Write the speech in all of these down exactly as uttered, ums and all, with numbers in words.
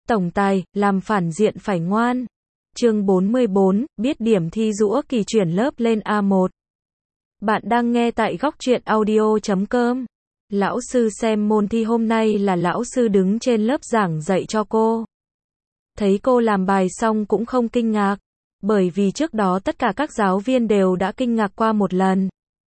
Tổng tài, làm phản diện phải ngoan. Chương bốn mươi bốn, biết điểm thi Giũa Kỳ chuyển lớp lên A một. Bạn đang nghe tại góc truyện audio chấm com. Lão sư xem môn thi hôm nay là lão sư đứng trên lớp giảng dạy cho cô. Thấy cô làm bài xong cũng không kinh ngạc, bởi vì trước đó tất cả các giáo viên đều đã kinh ngạc qua một lần.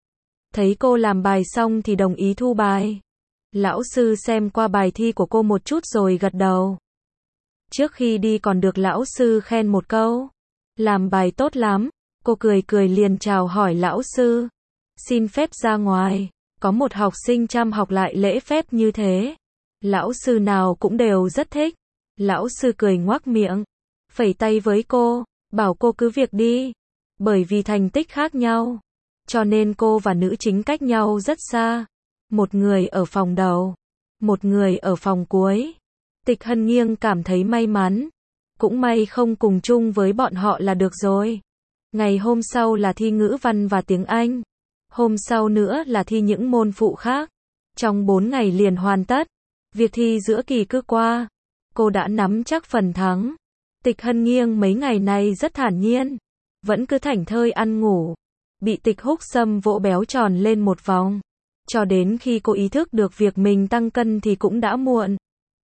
Thấy cô làm bài xong thì đồng ý thu bài. Lão sư xem qua bài thi của cô một chút rồi gật đầu. Trước khi đi còn được lão sư khen một câu. Làm bài tốt lắm. Cô cười cười liền chào hỏi lão sư. Xin phép ra ngoài. Có một học sinh chăm học lại lễ phép như thế. Lão sư nào cũng đều rất thích. Lão sư cười ngoác miệng. Phẩy tay với cô. Bảo cô cứ việc đi. Bởi vì thành tích khác nhau. Cho nên cô và nữ chính cách nhau rất xa. Một người ở phòng đầu. Một người ở phòng cuối. Tịch Hân Nghiêng cảm thấy may mắn. Cũng may không cùng chung với bọn họ là được rồi. Ngày hôm sau là thi ngữ văn và tiếng Anh. Hôm sau nữa là thi những môn phụ khác. Trong bốn ngày liền hoàn tất. Việc thi giữa kỳ cứ qua. Cô đã nắm chắc phần thắng. Tịch Hân Nghiêng mấy ngày nay rất thản nhiên. Vẫn cứ thảnh thơi ăn ngủ. Bị Tịch Húc Sâm vỗ béo tròn lên một vòng. Cho đến khi cô ý thức được việc mình tăng cân thì cũng đã muộn.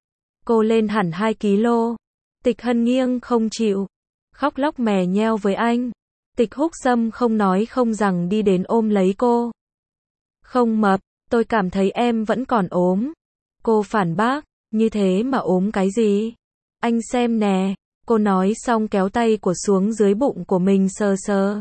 Cô lên hẳn hai ki lô. Tịch Hân Nghiêng không chịu. Khóc lóc mè nheo với anh. Tịch Húc Sâm không nói không rằng đi đến ôm lấy cô. Không mập, tôi cảm thấy em vẫn còn ốm. Cô phản bác, như thế mà ốm cái gì? Anh xem nè. Cô nói xong kéo tay của xuống dưới bụng của mình sờ sờ.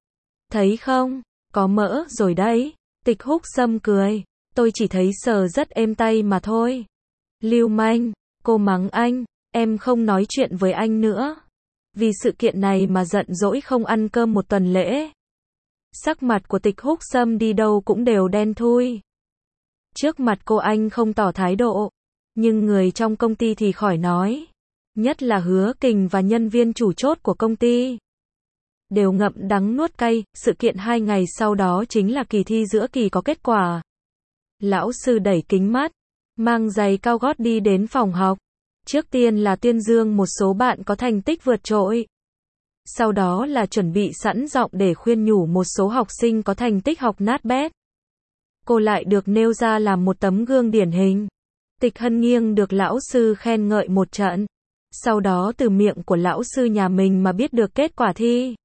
Thấy không? Có mỡ rồi đấy. Tịch Húc Sâm cười. Tôi chỉ thấy sờ rất êm tay mà thôi. Lưu manh. Cô mắng anh. Em không nói chuyện với anh nữa. Vì sự kiện này mà giận dỗi không ăn cơm một tuần lễ. Sắc mặt của Tịch Húc Sâm đi đâu cũng đều đen thui. Trước mặt cô anh không tỏ thái độ. Nhưng người trong công ty thì khỏi nói. Nhất là Hứa Kình và nhân viên chủ chốt của công ty. Đều ngậm đắng nuốt cay. Sự kiện hai ngày sau đó chính là kỳ thi giữa kỳ có kết quả. Lão sư đẩy kính mắt. Mang giày cao gót đi đến phòng học. Trước tiên là tuyên dương một số bạn có thành tích vượt trội. Sau đó là chuẩn bị sẵn giọng để khuyên nhủ một số học sinh có thành tích học nát bét. Cô lại được nêu ra làm một tấm gương điển hình. Tịch Hân Nghiêng được lão sư khen ngợi một trận. Sau đó từ miệng của lão sư nhà mình mà biết được kết quả thi.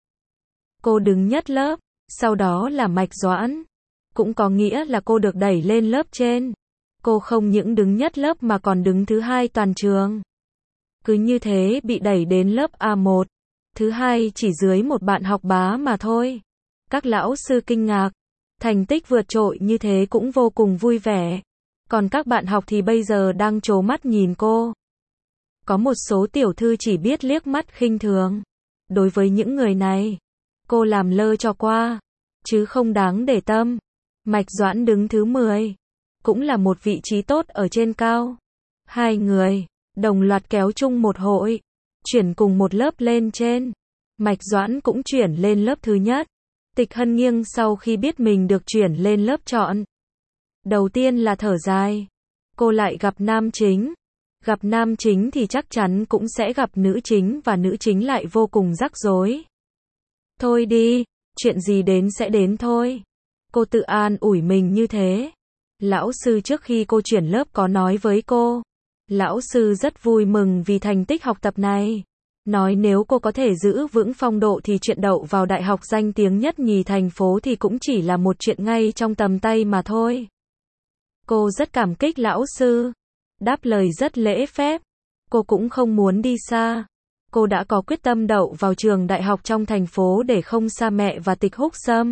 Cô đứng nhất lớp, sau đó là Mạch Doãn. Cũng có nghĩa là cô được đẩy lên lớp trên. Cô không những đứng nhất lớp mà còn đứng thứ hai toàn trường. Cứ như thế bị đẩy đến lớp A một. Thứ hai chỉ dưới một bạn học bá mà thôi. Các lão sư kinh ngạc. Thành tích vượt trội như thế cũng vô cùng vui vẻ. Còn các bạn học thì bây giờ đang trố mắt nhìn cô. Có một số tiểu thư chỉ biết liếc mắt khinh thường. Đối với những người này, cô làm lơ cho qua. Chứ không đáng để tâm. Mạch Doãn đứng thứ mười. Cũng là một vị trí tốt ở trên cao. Hai người, đồng loạt kéo chung một hội. Chuyển cùng một lớp lên trên. Mạch Doãn cũng chuyển lên lớp thứ nhất. Tịch Hân Nghiêng sau khi biết mình được chuyển lên lớp chọn. Đầu tiên là thở dài. Cô lại gặp nam chính. Gặp nam chính thì chắc chắn cũng sẽ gặp nữ chính và nữ chính lại vô cùng rắc rối. Thôi đi, chuyện gì đến sẽ đến thôi. Cô tự an ủi mình như thế. Lão sư trước khi cô chuyển lớp có nói với cô. Lão sư rất vui mừng vì thành tích học tập này. Nói nếu cô có thể giữ vững phong độ thì chuyện đậu vào đại học danh tiếng nhất nhì thành phố thì cũng chỉ là một chuyện ngay trong tầm tay mà thôi. Cô rất cảm kích lão sư. Đáp lời rất lễ phép. Cô cũng không muốn đi xa. Cô đã có quyết tâm đậu vào trường đại học trong thành phố để không xa mẹ và Tịch Húc Sâm.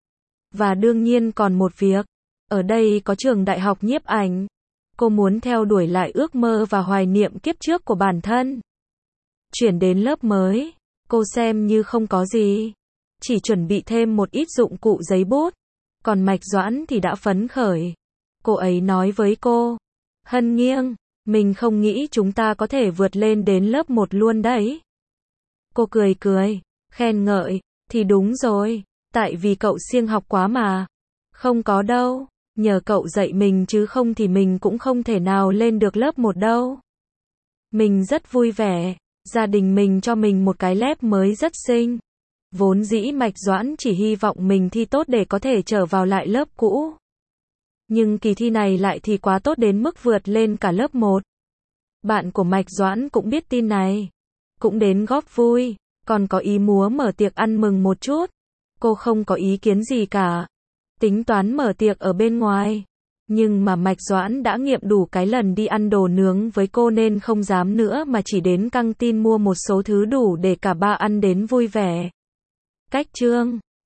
Và đương nhiên còn một việc. Ở đây có trường đại học nhiếp ảnh. Cô muốn theo đuổi lại ước mơ và hoài niệm kiếp trước của bản thân. Chuyển đến lớp mới, cô xem như không có gì. Chỉ chuẩn bị thêm một ít dụng cụ giấy bút. Còn Mạch Doãn thì đã phấn khởi. Cô ấy nói với cô. Hân Nghiêng, mình không nghĩ chúng ta có thể vượt lên đến lớp một luôn đấy. Cô cười cười, khen ngợi. Thì đúng rồi, tại vì cậu siêng học quá mà. Không có đâu. Nhờ cậu dạy mình chứ không thì mình cũng không thể nào lên được lớp một đâu. Mình rất vui vẻ. Gia đình mình cho mình một cái lép mới rất xinh. Vốn dĩ Mạch Doãn chỉ hy vọng mình thi tốt để có thể trở vào lại lớp cũ. Nhưng kỳ thi này lại thì quá tốt đến mức vượt lên cả lớp một. Bạn của Mạch Doãn cũng biết tin này. Cũng đến góp vui. Còn có ý múa mở tiệc ăn mừng một chút. Cô không có ý kiến gì cả. Tính toán mở tiệc ở bên ngoài. Nhưng mà Mạch Doãn đã nghiệm đủ cái lần đi ăn đồ nướng với cô nên không dám nữa mà chỉ đến căng tin mua một số thứ đủ để cả ba ăn đến vui vẻ. Cách chương